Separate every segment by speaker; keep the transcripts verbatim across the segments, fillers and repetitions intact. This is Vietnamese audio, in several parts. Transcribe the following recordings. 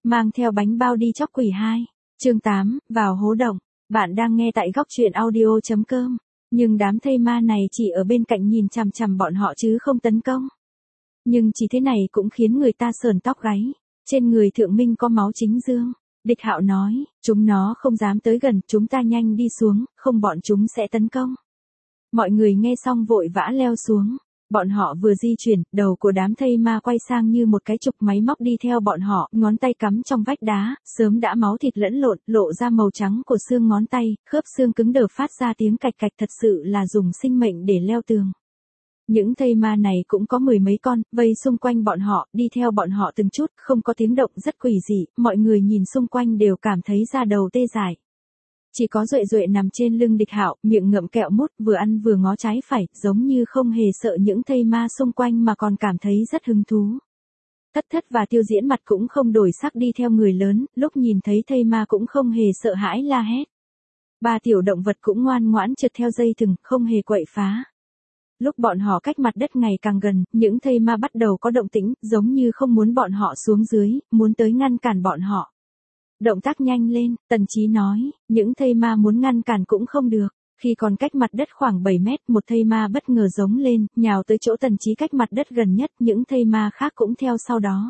Speaker 1: Mang theo bánh bao đi chóc quỷ hai. Chương tám, vào hố động. Bạn đang nghe tại góc truyện audio chấm com. Nhưng đám thây ma này chỉ ở bên cạnh nhìn chằm chằm bọn họ chứ không tấn công. Nhưng chỉ thế này cũng khiến người ta sờn tóc gáy. Trên người Thượng Minh có máu chính dương. Địch Hạo nói, chúng nó không dám tới gần, chúng ta nhanh đi xuống, không bọn chúng sẽ tấn công. Mọi người nghe xong vội vã leo xuống. Bọn họ vừa di chuyển, đầu của đám thây ma quay sang như một cái trục máy móc đi theo bọn họ, ngón tay cắm trong vách đá, sớm đã máu thịt lẫn lộn, lộ ra màu trắng của xương ngón tay, khớp xương cứng đờ phát ra tiếng cạch cạch, thật sự là dùng sinh mệnh để leo tường. Những thây ma này cũng có mười mấy con, vây xung quanh bọn họ, đi theo bọn họ từng chút, không có tiếng động, rất quỷ dị, mọi người nhìn xung quanh đều cảm thấy da đầu tê dại. Chỉ có Duệ Duệ nằm trên lưng Địch Hạo, miệng ngậm kẹo mút, vừa ăn vừa ngó trái phải, giống như không hề sợ những thây ma xung quanh mà còn cảm thấy rất hứng thú. Thất Thất và Tiêu Diễn mặt cũng không đổi sắc đi theo người lớn, lúc nhìn thấy thây ma cũng không hề sợ hãi la hét. Ba tiểu động vật cũng ngoan ngoãn trượt theo dây thừng, không hề quậy phá. Lúc bọn họ cách mặt đất ngày càng gần, những thây ma bắt đầu có động tĩnh, giống như không muốn bọn họ xuống dưới, muốn tới ngăn cản bọn họ. Động tác nhanh lên, Tần Chí nói, những thây ma muốn ngăn cản cũng không được. Khi còn cách mặt đất khoảng bảy mét, một thây ma bất ngờ giống lên, nhào tới chỗ Tần Chí cách mặt đất gần nhất, những thây ma khác cũng theo sau đó.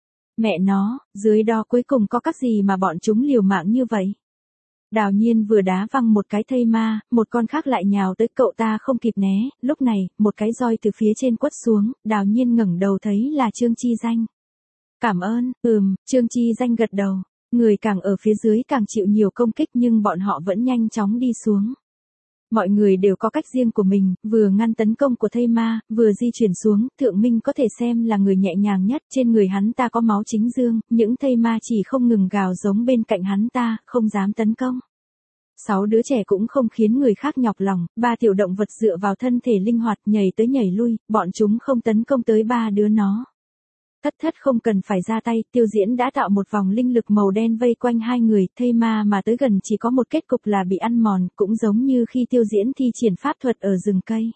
Speaker 1: Mẹ nó, dưới đó cuối cùng có các gì mà bọn chúng liều mạng như vậy? Đào Nhiên vừa đá văng một cái thây ma, một con khác lại nhào tới, cậu ta không kịp né, lúc này, một cái roi từ phía trên quất xuống, Đào Nhiên ngẩng đầu thấy là Trương Chi Danh. Cảm ơn, ừm, Trương Chi Danh gật đầu. Người càng ở phía dưới càng chịu nhiều công kích nhưng bọn họ vẫn nhanh chóng đi xuống. Mọi người đều có cách riêng của mình, vừa ngăn tấn công của thây ma, vừa di chuyển xuống, Thượng Minh có thể xem là người nhẹ nhàng nhất, trên người hắn ta có máu chính dương, những thây ma chỉ không ngừng gào giống bên cạnh hắn ta, không dám tấn công. Sáu đứa trẻ cũng không khiến người khác nhọc lòng, ba tiểu động vật dựa vào thân thể linh hoạt nhảy tới nhảy lui, bọn chúng không tấn công tới ba đứa nó. Thất Thất không cần phải ra tay, Tiêu Diễn đã tạo một vòng linh lực màu đen vây quanh hai người, thây ma mà tới gần chỉ có một kết cục là bị ăn mòn, cũng giống như khi Tiêu Diễn thi triển pháp thuật ở rừng cây.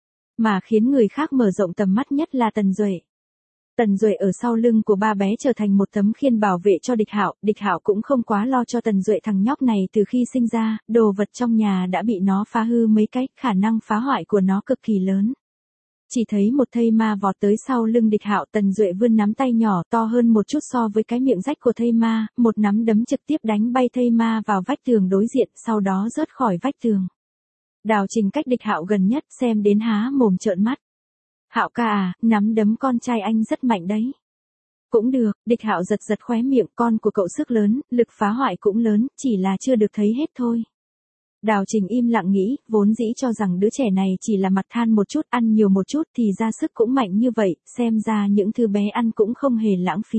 Speaker 1: Mà khiến người khác mở rộng tầm mắt nhất là Tần Duệ. Tần Duệ ở sau lưng của ba bé trở thành một tấm khiên bảo vệ cho Địch Hạo, Địch Hạo cũng không quá lo cho Tần Duệ, thằng nhóc này từ khi sinh ra, đồ vật trong nhà đã bị nó phá hư mấy cách, khả năng phá hoại của nó cực kỳ lớn. Chỉ thấy một thây ma vọt tới sau lưng Địch Hạo, Tần Duệ vươn nắm tay nhỏ to hơn một chút so với cái miệng rách của thây ma, một nắm đấm trực tiếp đánh bay thây ma vào vách tường đối diện, sau đó rớt khỏi vách tường. Đào Trình cách Địch Hạo gần nhất, xem đến há mồm trợn mắt. Hạo ca à, nắm đấm con trai anh rất mạnh đấy. Cũng được, Địch Hạo giật giật khóe miệng, con của cậu sức lớn, lực phá hoại cũng lớn, chỉ là chưa được thấy hết thôi. Đào Trình im lặng nghĩ, vốn dĩ cho rằng đứa trẻ này chỉ là mặt than một chút, ăn nhiều một chút thì ra sức cũng mạnh như vậy, xem ra những thứ bé ăn cũng không hề lãng phí.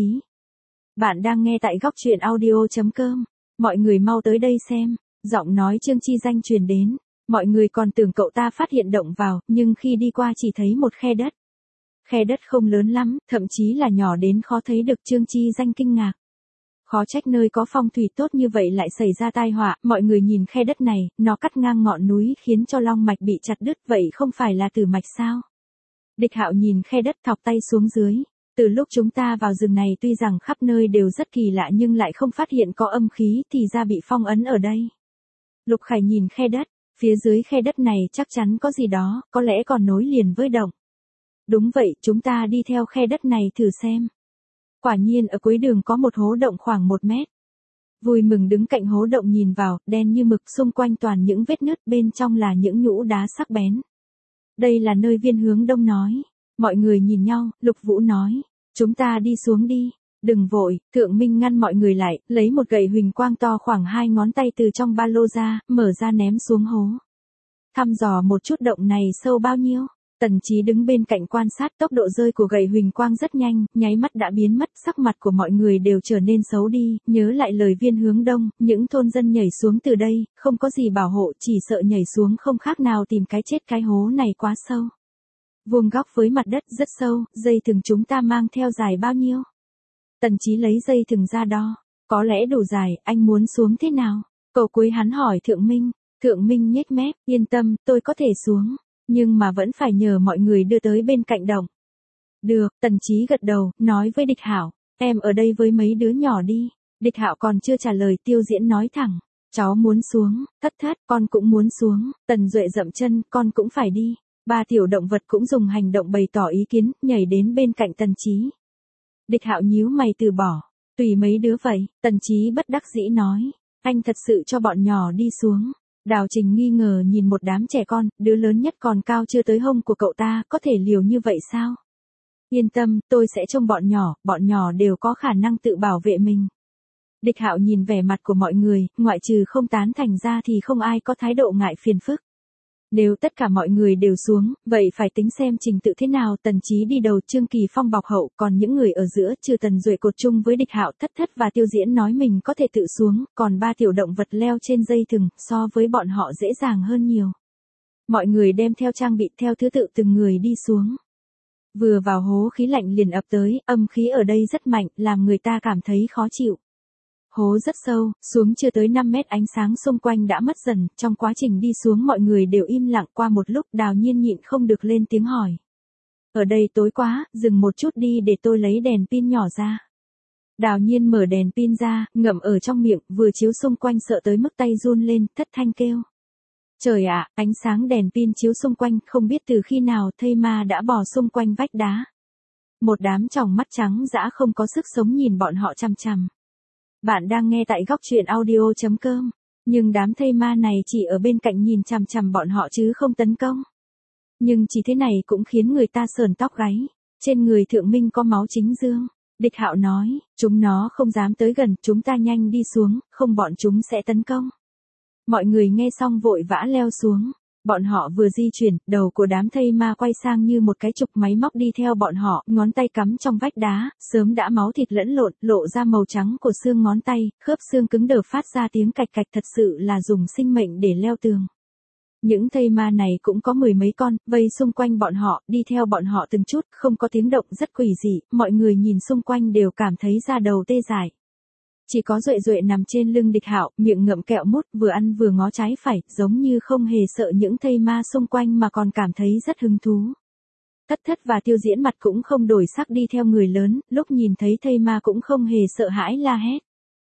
Speaker 1: Bạn đang nghe tại góc truyện audio chấm com, mọi người mau tới đây xem, giọng nói Trương Chi Danh truyền đến, mọi người còn tưởng cậu ta phát hiện động vào, nhưng khi đi qua chỉ thấy một khe đất. Khe đất không lớn lắm, thậm chí là nhỏ đến khó thấy được, Trương Chi Danh kinh ngạc. Khó trách nơi có phong thủy tốt như vậy lại xảy ra tai họa, mọi người nhìn khe đất này, nó cắt ngang ngọn núi khiến cho long mạch bị chặt đứt, vậy không phải là tử mạch sao? Địch Hạo nhìn khe đất thọc tay xuống dưới. Từ lúc chúng ta vào rừng này tuy rằng khắp nơi đều rất kỳ lạ nhưng lại không phát hiện có âm khí, thì ra bị phong ấn ở đây. Lục Khải nhìn khe đất, phía dưới khe đất này chắc chắn có gì đó, có lẽ còn nối liền với động. Đúng vậy, chúng ta đi theo khe đất này thử xem. Quả nhiên ở cuối đường có một hố động khoảng một mét. Vui mừng đứng cạnh hố động nhìn vào, đen như mực, xung quanh toàn những vết nứt, bên trong là những nhũ đá sắc bén. Đây là nơi Viên Hướng Đông nói. Mọi người nhìn nhau, Lục Vũ nói. Chúng ta đi xuống đi. Đừng vội, Thượng Minh ngăn mọi người lại, lấy một gậy huỳnh quang to khoảng hai ngón tay từ trong ba lô ra, mở ra ném xuống hố. Thăm dò một chút động này sâu bao nhiêu? Tần Chí đứng bên cạnh quan sát, tốc độ rơi của gậy huỳnh quang rất nhanh, nháy mắt đã biến mất, sắc mặt của mọi người đều trở nên xấu đi, nhớ lại lời Viên Hướng Đông, những thôn dân nhảy xuống từ đây, không có gì bảo hộ, chỉ sợ nhảy xuống không khác nào tìm cái chết, cái hố này quá sâu. Vuông góc với mặt đất rất sâu, dây thừng chúng ta mang theo dài bao nhiêu? Tần Chí lấy dây thừng ra đo, có lẽ đủ dài, anh muốn xuống thế nào? Cầu cuối hắn hỏi Thượng Minh, Thượng Minh nhếch mép, yên tâm, tôi có thể xuống. Nhưng mà vẫn phải nhờ mọi người đưa tới bên cạnh động. Được, Tần Chí gật đầu, nói với Địch Hạo, Em ở đây với mấy đứa nhỏ đi. Địch Hạo còn chưa trả lời, Tiêu Diễn nói thẳng. Cháu muốn xuống. Thất thất, con cũng muốn xuống. Tần Duệ dậm chân, con cũng phải đi. Ba tiểu động vật cũng dùng hành động bày tỏ ý kiến, nhảy đến bên cạnh Tần Chí. Địch Hạo nhíu mày từ bỏ. Tùy mấy đứa vậy. Tần Chí bất đắc dĩ nói. Anh thật sự cho bọn nhỏ đi xuống. Đào Trình nghi ngờ nhìn một đám trẻ con, đứa lớn nhất còn cao chưa tới hông của cậu ta, có thể liều như vậy sao? Yên tâm, tôi sẽ trông bọn nhỏ, bọn nhỏ đều có khả năng tự bảo vệ mình. Địch Hạo nhìn vẻ mặt của mọi người, ngoại trừ không tán thành ra thì không ai có thái độ ngại phiền phức. Nếu tất cả mọi người đều xuống, vậy phải tính xem trình tự thế nào. Tần Chí đi đầu, Trương Kỳ Phong bọc hậu, còn những người ở giữa trừ Tần Duệ cột chung với Địch Hạo, Thất Thất và Tiêu Diễn nói mình có thể tự xuống, còn ba tiểu động vật leo trên dây thừng, so với bọn họ dễ dàng hơn nhiều. Mọi người đem theo trang bị theo thứ tự từng người đi xuống. Vừa vào hố khí lạnh liền ập tới, âm khí ở đây rất mạnh, làm người ta cảm thấy khó chịu. Hố rất sâu, xuống chưa tới năm mét, ánh sáng xung quanh đã mất dần, trong quá trình đi xuống mọi người đều im lặng. Qua một lúc Đào Nhiên nhịn không được lên tiếng hỏi. Ở đây tối quá, dừng một chút đi để tôi lấy đèn pin nhỏ ra. Đào Nhiên mở đèn pin ra, ngậm ở trong miệng, vừa chiếu xung quanh sợ tới mức tay run lên, thất thanh kêu. Trời ạ, ánh sáng đèn pin chiếu xung quanh, không biết từ khi nào thây ma đã bò xung quanh vách đá. Một đám tròng mắt trắng dã không có sức sống nhìn bọn họ chằm chằm. Bạn đang nghe tại góc truyện audio chấm com, nhưng đám thây ma này chỉ ở bên cạnh nhìn chằm chằm bọn họ chứ không tấn công. Nhưng chỉ thế này cũng khiến người ta sờn tóc gáy, trên người Thượng Minh có máu chính dương. Địch Hạo nói, chúng nó không dám tới gần, chúng ta nhanh đi xuống, không bọn chúng sẽ tấn công. Mọi người nghe xong vội vã leo xuống. Bọn họ vừa di chuyển, đầu của đám thây ma quay sang như một cái trục máy móc đi theo bọn họ, ngón tay cắm trong vách đá, sớm đã máu thịt lẫn lộn, lộ ra màu trắng của xương ngón tay, khớp xương cứng đờ phát ra tiếng cạch cạch, thật sự là dùng sinh mệnh để leo tường. Những thây ma này cũng có mười mấy con, vây xung quanh bọn họ, đi theo bọn họ từng chút, không có tiếng động, rất quỷ dị, mọi người nhìn xung quanh đều cảm thấy da đầu tê dại. Chỉ có Duệ Duệ nằm trên lưng Địch Hạo, miệng ngậm kẹo mút, vừa ăn vừa ngó trái phải, giống như không hề sợ những thây ma xung quanh mà còn cảm thấy rất hứng thú. Thất Thất và Tiêu Diễn mặt cũng không đổi sắc đi theo người lớn, lúc nhìn thấy thây ma cũng không hề sợ hãi la hét.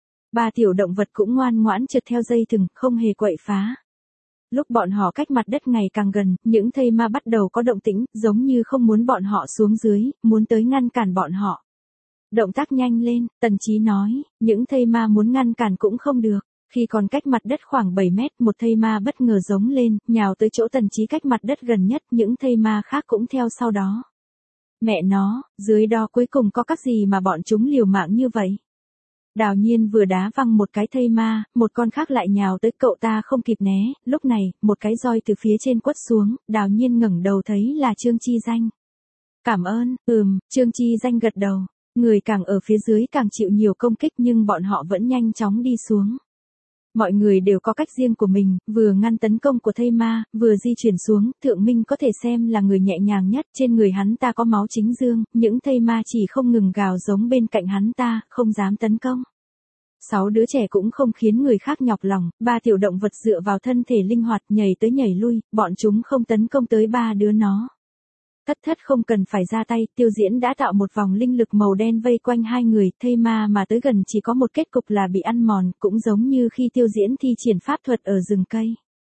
Speaker 1: Ba tiểu động vật cũng ngoan ngoãn trượt theo dây thừng, không hề quậy phá. Lúc bọn họ cách mặt đất ngày càng gần, những thây ma bắt đầu có động tĩnh, giống như không muốn bọn họ xuống dưới, muốn tới ngăn cản bọn họ. Động tác nhanh lên, Tần Chí nói, những thây ma muốn ngăn cản cũng không được. Khi còn cách mặt đất khoảng bảy mét, một thây ma bất ngờ giống lên, nhào tới chỗ Tần Chí cách mặt đất gần nhất, những thây ma khác cũng theo sau đó. Mẹ nó, dưới đó cuối cùng có các gì mà bọn chúng liều mạng như vậy? Đào Nhiên vừa đá văng một cái thây ma, một con khác lại nhào tới, cậu ta không kịp né, lúc này, một cái roi từ phía trên quất xuống, Đào Nhiên ngẩng đầu thấy là Trương Chi Danh. Cảm ơn, ừm, Trương Chi Danh gật đầu. Người càng ở phía dưới càng chịu nhiều công kích nhưng bọn họ vẫn nhanh chóng đi xuống. Mọi người đều có cách riêng của mình, vừa ngăn tấn công của thây ma, vừa di chuyển xuống, Thượng Minh có thể xem là người nhẹ nhàng nhất, trên người hắn ta có máu chính dương, những thây ma chỉ không ngừng gào giống bên cạnh hắn ta, không dám tấn công. Sáu đứa trẻ cũng không khiến người khác nhọc lòng, ba tiểu động vật dựa vào thân thể linh hoạt nhảy tới nhảy lui, bọn chúng không tấn công tới ba đứa nó. Thất Thất không cần phải ra tay, Tiêu Diễn đã tạo một vòng linh lực màu đen vây quanh hai người, thây ma mà tới gần chỉ có một kết cục là bị ăn mòn, cũng giống như khi Tiêu Diễn thi triển pháp thuật ở rừng cây.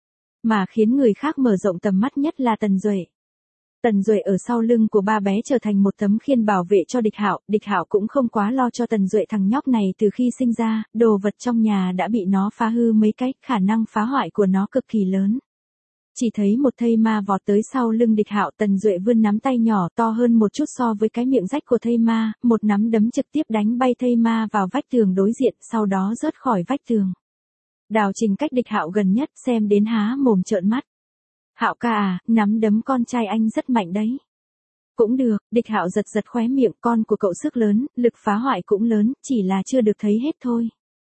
Speaker 1: Mà khiến người khác mở rộng tầm mắt nhất là Tần Duệ. Tần Duệ ở sau lưng của ba bé trở thành một tấm khiên bảo vệ cho Địch Hạo, Địch Hạo cũng không quá lo cho Tần Duệ, thằng nhóc này từ khi sinh ra, đồ vật trong nhà đã bị nó phá hư mấy cách, khả năng phá hoại của nó cực kỳ lớn. Chỉ thấy một thây ma vọt tới sau lưng Địch Hạo, Tần Duệ vươn nắm tay nhỏ to hơn một chút so với cái miệng rách của thây ma, một nắm đấm trực tiếp đánh bay thây ma vào vách tường đối diện, sau đó rớt khỏi vách tường. Đào Trình cách Địch Hạo gần nhất, xem đến há mồm trợn mắt. Hạo ca à, nắm đấm con trai anh rất mạnh đấy. Cũng được, Địch Hạo giật giật khóe miệng, con của cậu sức lớn, lực phá hoại cũng lớn, chỉ là chưa được thấy hết thôi.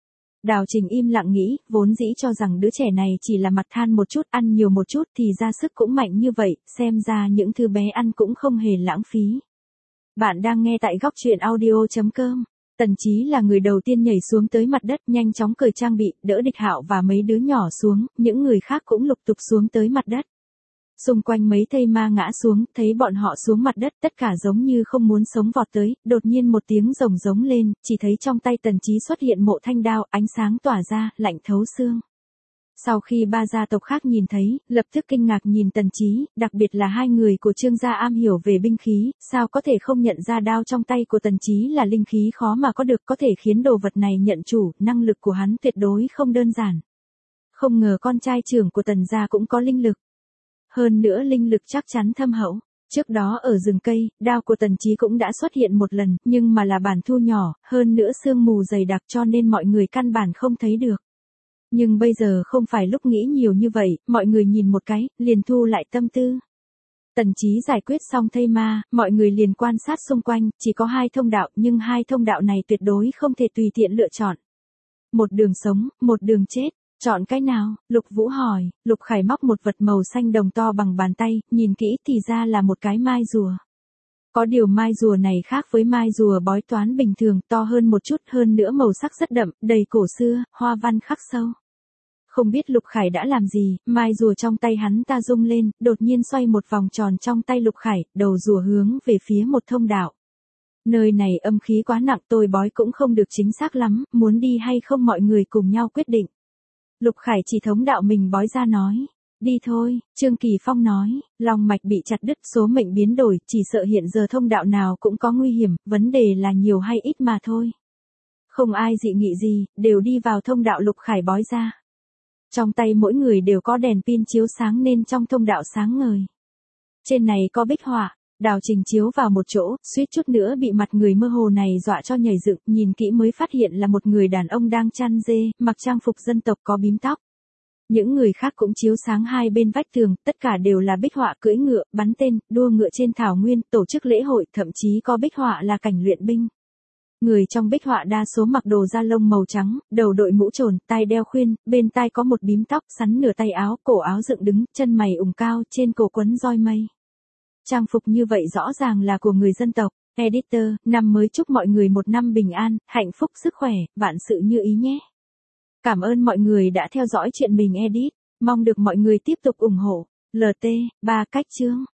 Speaker 1: Đào Trình im lặng nghĩ, vốn dĩ cho rằng đứa trẻ này chỉ là mặt than một chút, ăn nhiều một chút thì ra sức cũng mạnh như vậy, xem ra những thứ bé ăn cũng không hề lãng phí. Bạn đang nghe tại góc truyện audio chấm com. Tần Chí là người đầu tiên nhảy xuống tới mặt đất, nhanh chóng cởi trang bị, đỡ Địch Hạo và mấy đứa nhỏ xuống, những người khác cũng lục tục xuống tới mặt đất. Xung quanh mấy thây ma ngã xuống, thấy bọn họ xuống mặt đất, tất cả giống như không muốn sống vọt tới, đột nhiên một tiếng rồng giống lên, chỉ thấy trong tay Tần Chí xuất hiện mộ thanh đao, ánh sáng tỏa ra, lạnh thấu xương. Sau khi ba gia tộc khác nhìn thấy, lập tức kinh ngạc nhìn Tần Chí, đặc biệt là hai người của Trương gia am hiểu về binh khí, sao có thể không nhận ra đao trong tay của Tần Chí là linh khí khó mà có được, có thể khiến đồ vật này nhận chủ, năng lực của hắn tuyệt đối không đơn giản. Không ngờ con trai trưởng của Tần gia cũng có linh lực. Hơn nữa linh lực chắc chắn thâm hậu. Trước đó ở rừng cây, đao của Tần Chí cũng đã xuất hiện một lần, nhưng mà là bản thu nhỏ, hơn nữa sương mù dày đặc cho nên mọi người căn bản không thấy được. Nhưng bây giờ không phải lúc nghĩ nhiều như vậy, mọi người nhìn một cái, liền thu lại tâm tư. Tần Chí giải quyết xong thây ma, mọi người liền quan sát xung quanh, chỉ có hai thông đạo, nhưng hai thông đạo này tuyệt đối không thể tùy tiện lựa chọn. Một đường sống, một đường chết. Chọn cái nào? Lục Vũ hỏi. Lục Khải móc một vật màu xanh đồng to bằng bàn tay, nhìn kỹ thì ra là một cái mai rùa. Có điều mai rùa này khác với mai rùa bói toán bình thường, to hơn một chút, hơn nữa màu sắc rất đậm, đầy cổ xưa, hoa văn khắc sâu. Không biết Lục Khải đã làm gì, mai rùa trong tay hắn ta rung lên, đột nhiên xoay một vòng tròn trong tay Lục Khải, đầu rùa hướng về phía một thông đạo. Nơi này âm khí quá nặng, tôi bói cũng không được chính xác lắm, muốn đi hay không mọi người cùng nhau quyết định. Lục Khải chỉ thống đạo mình bói ra nói. Đi thôi, Trương Kỳ Phong nói, lòng mạch bị chặt đứt, số mệnh biến đổi, chỉ sợ hiện giờ thông đạo nào cũng có nguy hiểm, vấn đề là nhiều hay ít mà thôi. Không ai dị nghị gì, đều đi vào thông đạo Lục Khải bói ra. Trong tay mỗi người đều có đèn pin chiếu sáng nên trong thông đạo sáng ngời. Trên này có bích họa, Đào Trình chiếu vào một chỗ, suýt chút nữa bị mặt người mơ hồ này dọa cho nhảy dựng, nhìn kỹ mới phát hiện là một người đàn ông đang chăn dê, mặc trang phục dân tộc có bím tóc. Những người khác cũng chiếu sáng hai bên vách tường, tất cả đều là bích họa cưỡi ngựa, bắn tên, đua ngựa trên thảo nguyên, tổ chức lễ hội, thậm chí có bích họa là cảnh luyện binh. Người trong bích họa đa số mặc đồ da lông màu trắng, đầu đội mũ trồn, tai đeo khuyên, bên tai có một bím tóc, sắn nửa tay áo, cổ áo dựng đứng, chân mày ủng cao, trên cổ quấn roi mây. Trang phục như vậy rõ ràng là của người dân tộc. Editor, năm mới chúc mọi người một năm bình an, hạnh phúc, sức khỏe, vạn sự như ý nhé. Cảm ơn mọi người đã theo dõi chuyện mình edit, mong được mọi người tiếp tục ủng hộ. lờ tê, ba cách chương.